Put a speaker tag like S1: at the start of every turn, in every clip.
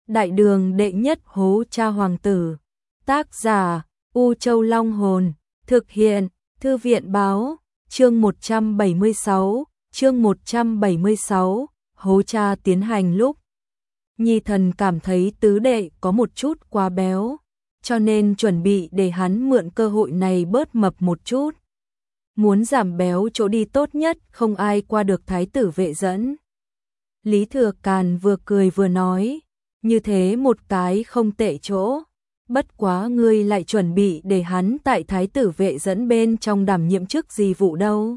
S1: Đại đường đệ nhất hố cha hoàng tử. Tác giả U Châu Long Hồn. Thực hiện Thư viện Báo. Chương 176. Hố cha tiến hành lúc Nhi Thần cảm thấy tứ đệ có một chút quá béo, cho nên chuẩn bị để hắn mượn cơ hội này bớt mập một chút. Muốn giảm béo chỗ đi tốt nhất không ai qua được thái tử Vệ Dẫn. Lý Thừa Càn vừa cười vừa nói, như thế một cái không tệ chỗ, bất quá ngươi lại chuẩn bị để hắn tại thái tử Vệ Dẫn bên trong đảm nhiệm chức gì vụ đâu.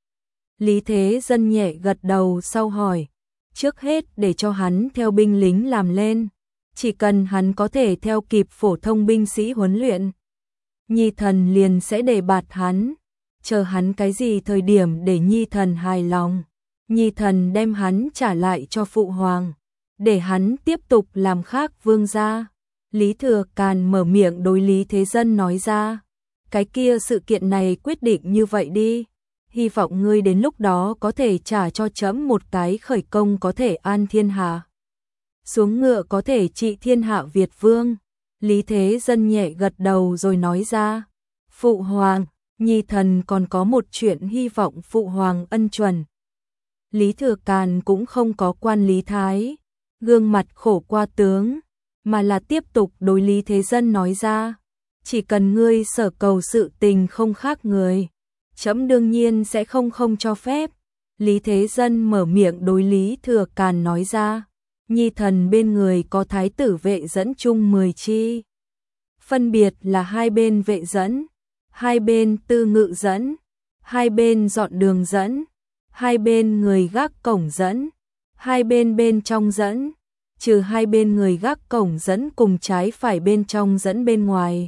S1: Lý Thế Dân nhẹ gật đầu sau hỏi, trước hết để cho hắn theo binh lính làm lên, chỉ cần hắn có thể theo kịp phổ thông binh sĩ huấn luyện, Nhi Thần liền sẽ đề bạt hắn, chờ hắn cái gì thời điểm để Nhi Thần hài lòng, Nhi Thần đem hắn trả lại cho phụ hoàng, để hắn tiếp tục làm khác vương gia. Lý Thừa Càn mở miệng đối Lý Thế Dân nói ra, cái kia sự kiện này quyết định như vậy đi, hy vọng ngươi đến lúc đó có thể trả cho trẫm một cái khởi công có thể an thiên hạ, xuống ngựa có thể trị thiên hạ Việt vương. Lý Thế Dân nhẹ gật đầu rồi nói ra, phụ hoàng, Nhi Thần còn có một chuyện hy vọng phụ hoàng ân chuẩn. Lý Thừa Càn cũng không có quan Lý Thái, gương mặt khổ qua tướng, mà là tiếp tục đối Lý Thế Dân nói ra, chỉ cần ngươi sở cầu sự tình không khác người, trẫm đương nhiên sẽ không cho phép. Lý Thế Dân mở miệng đối Lý Thừa Càn nói ra, Nhi Thần bên người có thái tử Vệ Dẫn chung 10 chi, phân biệt là hai bên vệ dẫn, hai bên tư ngự dẫn, hai bên dọn đường dẫn, hai bên người gác cổng dẫn, hai bên bên trong dẫn, trừ hai bên người gác cổng dẫn cùng trái phải bên trong dẫn bên ngoài.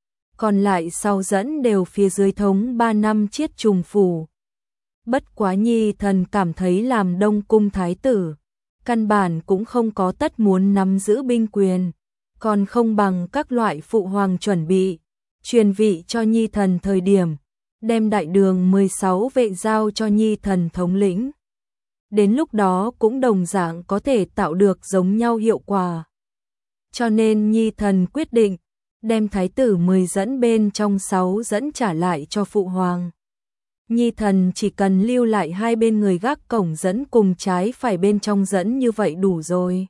S1: Còn lại sau dẫn đều phía dưới thống 3 năm chiết trùng phủ. Bất quá Nhi Thần cảm thấy làm Đông Cung thái tử, căn bản cũng không có tất muốn nắm giữ binh quyền, còn không bằng các loại phụ hoàng chuẩn bị, truyền vị cho Nhi Thần thời điểm, đem đại đường 16 vệ giao cho Nhi Thần thống lĩnh. Đến lúc đó cũng đồng dạng có thể tạo được giống nhau hiệu quả. Cho nên Nhi Thần quyết định, đem thái tử 10 dẫn bên trong 6 dẫn trả lại cho phụ hoàng. Nhi Thần chỉ cần lưu lại hai bên người gác cổng dẫn cùng trái phải bên trong dẫn như vậy đủ rồi.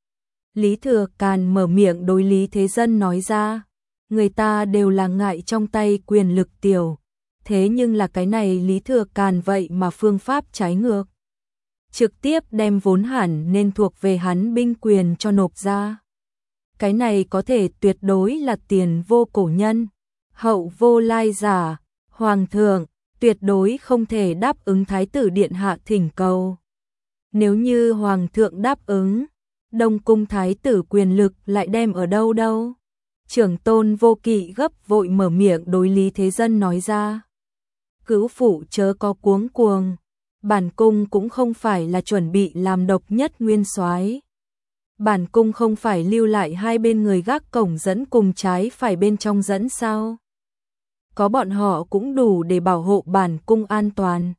S1: Lý Thừa Càn mở miệng đối Lý Thế Dân nói ra, người ta đều là ngại trong tay quyền lực tiểu, thế nhưng là cái này Lý Thừa Càn vậy mà phương pháp trái ngược, trực tiếp đem vốn hẳn nên thuộc về hắn binh quyền cho nộp ra. Cái này có thể tuyệt đối là tiền vô cổ nhân, hậu vô lai giả, hoàng thượng tuyệt đối không thể đáp ứng thái tử điện hạ thỉnh cầu. Nếu như hoàng thượng đáp ứng, Đông Cung thái tử quyền lực lại đem ở đâu đâu? Trưởng tôn Vô Kỵ gấp vội mở miệng đối Lý Thế Dân nói ra. Cữu phụ chớ có cuống cuồng, bản cung cũng không phải là chuẩn bị làm độc nhất nguyên soái. Bản cung không phải lưu lại hai bên người gác cổng dẫn cùng trái phải bên trong dẫn sao? Có bọn họ cũng đủ để bảo hộ bản cung an toàn.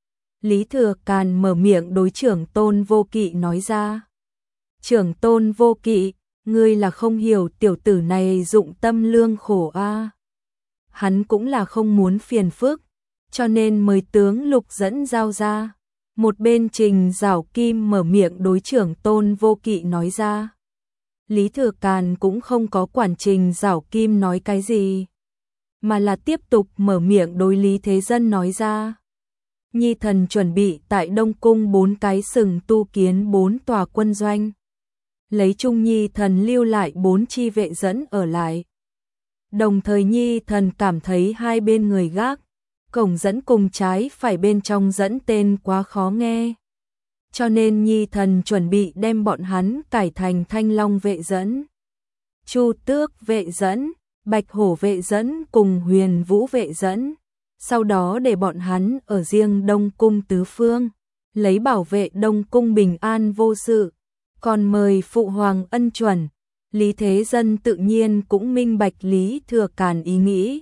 S1: Lý Thừa Càn mở miệng đối trưởng tôn Vô Kỵ nói ra. Trưởng tôn Vô Kỵ, ngươi là không hiểu tiểu tử này dụng tâm lương khổ a. Hắn cũng là không muốn phiền phức, cho nên mời tướng Lục dẫn giao ra. Một bên Trình Giảo Kim mở miệng đối trưởng tôn Vô Kỵ nói ra. Lý Thừa Càn cũng không có quản Trình Giảo Kim nói cái gì, mà là tiếp tục mở miệng đối Lý Thế Dân nói ra. Nhi Thần chuẩn bị tại Đông Cung 4 cái sừng tu kiến 4 tòa quân doanh, lấy chung Nhi Thần lưu lại 4 chi vệ dẫn ở lại. Đồng thời Nhi Thần cảm thấy hai bên người gác cổng dẫn cùng trái phải bên trong dẫn tên quá khó nghe, cho nên Nhi Thần chuẩn bị đem bọn hắn cải thành Thanh Long vệ dẫn, Chu Tước vệ dẫn, Bạch Hổ vệ dẫn cùng Huyền Vũ vệ dẫn, sau đó để bọn hắn ở riêng Đông Cung tứ phương, lấy bảo vệ Đông Cung bình an vô sự, còn mời phụ hoàng ân chuẩn. Lý Thế Dân tự nhiên cũng minh bạch Lý Thừa Càn ý nghĩ.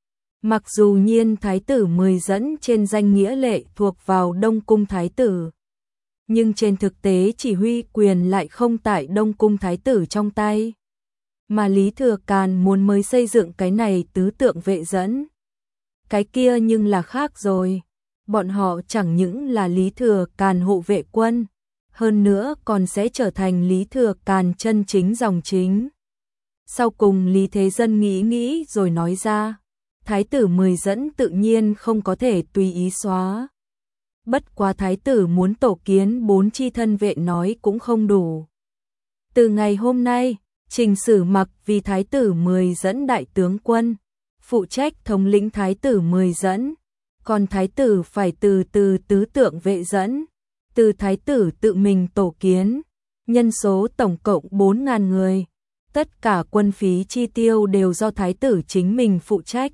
S1: Mặc dù nhiên thái tử 10 dẫn trên danh nghĩa lệ thuộc vào Đông Cung thái tử, nhưng trên thực tế chỉ huy quyền lại không tại Đông Cung thái tử trong tay. Mà Lý Thừa Càn muốn mới xây dựng cái này tứ tượng vệ dẫn. Cái kia nhưng là khác rồi. Bọn họ chẳng những là Lý Thừa Càn hộ vệ quân, hơn nữa còn sẽ trở thành Lý Thừa Càn chân chính dòng chính. Sau cùng Lý Thế Dân nghĩ rồi nói ra, thái tử 10 dẫn tự nhiên không có thể tùy ý xóa. Bất quá thái tử muốn tổ kiến 4 chi thân vệ nói cũng không đủ. Từ ngày hôm nay, Trình Sử Mặc vì thái tử 10 dẫn đại tướng quân, phụ trách thống lĩnh thái tử 10 dẫn, còn thái tử phải từ tứ tượng vệ dẫn, từ thái tử tự mình tổ kiến, nhân số tổng cộng 4.000 người. Tất cả quân phí chi tiêu đều do thái tử chính mình phụ trách.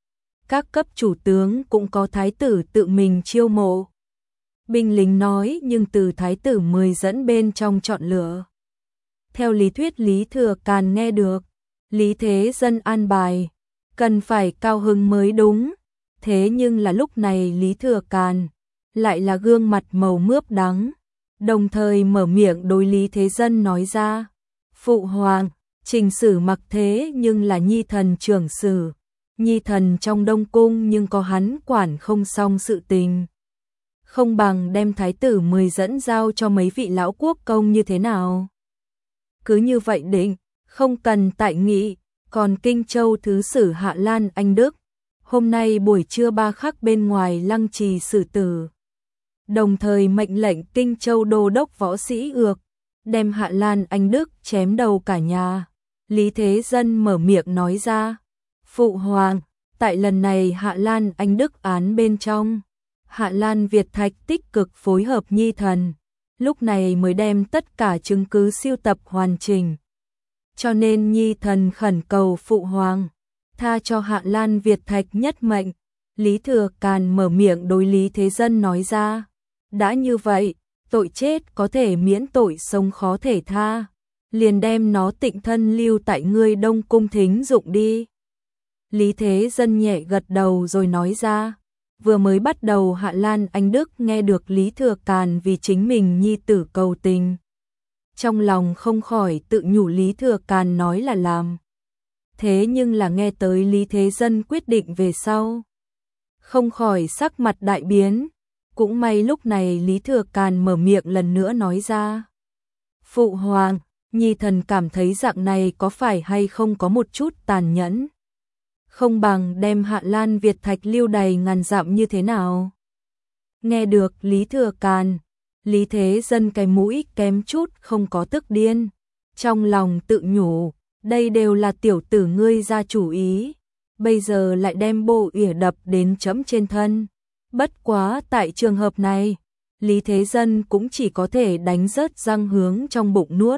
S1: Các cấp chủ tướng cũng có thái tử tự mình chiêu mộ. Binh lính nói nhưng từ thái tử 10 dẫn bên trong chọn lựa. Theo lý thuyết Lý Thừa Càn nghe được, Lý Thế Dân an bài, cần phải cao hứng mới đúng. Thế nhưng là lúc này Lý Thừa Càn lại là gương mặt màu mướp đắng, đồng thời mở miệng đối Lý Thế Dân nói ra, Phụ Hoàng, Trình Sử Mặc thế nhưng là nhi thần trưởng sử, nhi thần trong Đông Cung nhưng có hắn quản không xong sự tình. Không bằng đem thái tử 10 dẫn giao cho mấy vị lão quốc công như thế nào. Cứ như vậy định, không cần tại nghị, còn Kinh Châu thứ sử Hạ Lan Anh Đức, hôm nay buổi trưa 3 khắc bên ngoài Lăng Trì xử tử. Đồng thời mệnh lệnh Kinh Châu đô đốc võ sĩ ược, đem Hạ Lan Anh Đức chém đầu cả nhà. Lý Thế Dân mở miệng nói ra, Phụ Hoàng, tại lần này Hạ Lan Anh Đức án bên trong, Hạ Lan Việt Thạch tích cực phối hợp nhi thần, lúc này mới đem tất cả chứng cứ siêu tập hoàn chỉnh. Cho nên nhi thần khẩn cầu Phụ Hoàng, tha cho Hạ Lan Việt Thạch nhất mệnh. Lý Thừa Càn mở miệng đối Lý Thế Dân nói ra, đã như vậy, tội chết có thể miễn tội sống khó thể tha, liền đem nó tịnh thân lưu tại ngươi Đông Cung thính dụng đi. Lý Thế Dân nhẹ gật đầu rồi nói ra, vừa mới bắt đầu Hạ Lan Anh Đức nghe được Lý Thừa Càn vì chính mình nhi tử cầu tình. Trong lòng không khỏi tự nhủ Lý Thừa Càn nói là làm. Thế nhưng là nghe tới Lý Thế Dân quyết định về sau, không khỏi sắc mặt đại biến. Cũng may lúc này Lý Thừa Càn mở miệng lần nữa nói ra, Phụ Hoàng, nhi thần cảm thấy dạng này có phải hay không có một chút tàn nhẫn. Không bằng đem Hạ Lan Việt Thạch lưu đầy ngàn dặm như thế nào. Nghe được Lý Thừa Càn, Lý Thế Dân cái mũi kém chút không có tức điên. Trong lòng tự nhủ, đây đều là tiểu tử ngươi ra chủ ý, bây giờ lại đem bộ ỉa đập đến chấm trên thân. Bất quá tại trường hợp này, Lý Thế Dân cũng chỉ có thể đánh rớt răng hướng trong bụng nuốt.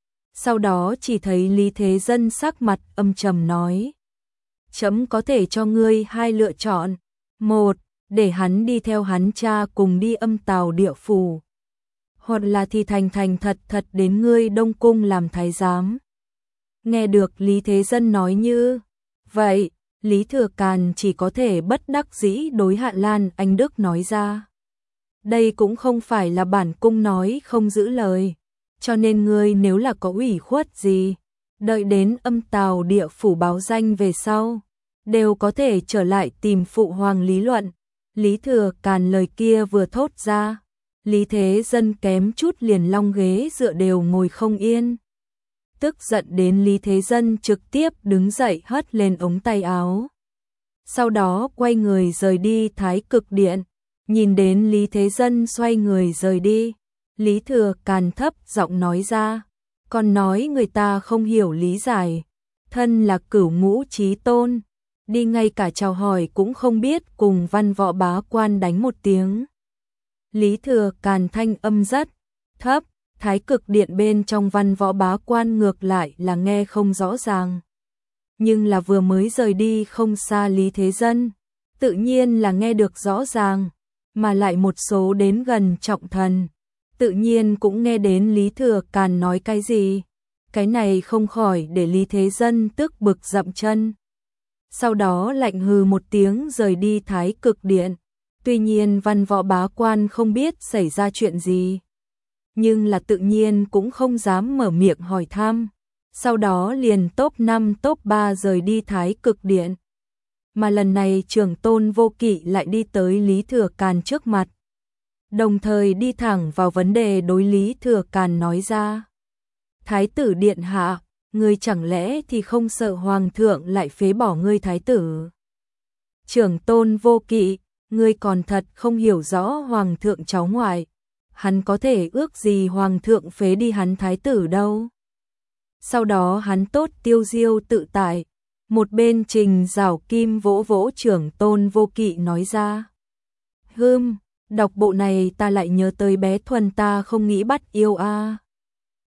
S1: Sau đó chỉ thấy Lý Thế Dân sắc mặt âm trầm nói, chấm có thể cho ngươi hai lựa chọn. Một, để hắn đi theo hắn cha cùng đi Âm Tào địa phủ. Hoặc là thì thành thật đến ngươi Đông Cung làm thái giám. Nghe được Lý Thế Dân nói như vậy, Lý Thừa Càn chỉ có thể bất đắc dĩ đối Hạ Lan Anh Đức nói ra. Đây cũng không phải là bản cung nói không giữ lời, cho nên ngươi nếu là có ủy khuất gì, đợi đến Âm Tào địa phủ báo danh về sau, đều có thể trở lại tìm Phụ Hoàng lý luận. Lý Thừa Càn lời kia vừa thốt ra, Lý Thế Dân kém chút liền long ghế dựa đều ngồi không yên. Tức giận đến Lý Thế Dân trực tiếp đứng dậy hất lên ống tay áo. Sau đó quay người rời đi Thái Cực Điện. Nhìn đến Lý Thế Dân xoay người rời đi, Lý Thừa Càn thấp giọng nói ra, còn nói người ta không hiểu lý giải, thân là cửu ngũ chí tôn, đi ngay cả chào hỏi cũng không biết cùng văn võ bá quan đánh một tiếng. Lý Thừa Càn thanh âm rất thấp, Thái Cực Điện bên trong văn võ bá quan ngược lại là nghe không rõ ràng. Nhưng là vừa mới rời đi không xa Lý Thế Dân, tự nhiên là nghe được rõ ràng, mà lại một số đến gần trọng thần, tự nhiên cũng nghe đến Lý Thừa Càn nói cái gì. Cái này không khỏi để Lý Thế Dân tức bực dậm chân. Sau đó lạnh hừ một tiếng rời đi Thái Cực Điện. Tuy nhiên văn võ bá quan không biết xảy ra chuyện gì, nhưng là tự nhiên cũng không dám mở miệng hỏi thăm. Sau đó liền top 5 top 3 rời đi Thái Cực Điện. Mà lần này Trưởng Tôn Vô Kỵ lại đi tới Lý Thừa Càn trước mặt. Đồng thời đi thẳng vào vấn đề đối Lý Thừa Càn nói ra. Thái tử điện hạ, ngươi chẳng lẽ thì không sợ hoàng thượng lại phế bỏ ngươi thái tử? Trưởng Tôn Vô Kỵ, ngươi còn thật không hiểu rõ hoàng thượng cháu ngoại. Hắn có thể ước gì hoàng thượng phế đi hắn thái tử đâu. Sau đó hắn tốt tiêu diêu tự tại. Một bên Trình Giảo Kim vỗ vỗ Trưởng Tôn Vô Kỵ nói ra. Đọc bộ này ta lại nhớ tới bé Thuần ta không nghĩ bắt yêu a.